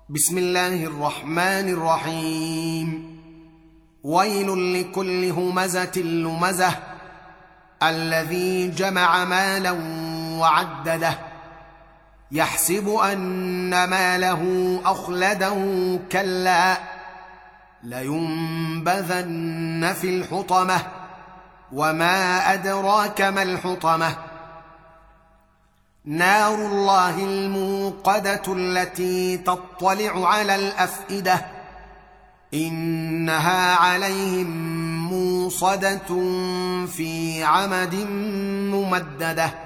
بسم الله الرحمن الرحيم. ويل لكل همزة لمزة الذي جمع مالا وعدده يحسب أن ماله أخلده كلا لينبذن في الحطمة وما أدراك ما الحطمة نار الله الموقدة التي تطلع على الأفئدة إنها عليهم موصدة في عمد ممددة.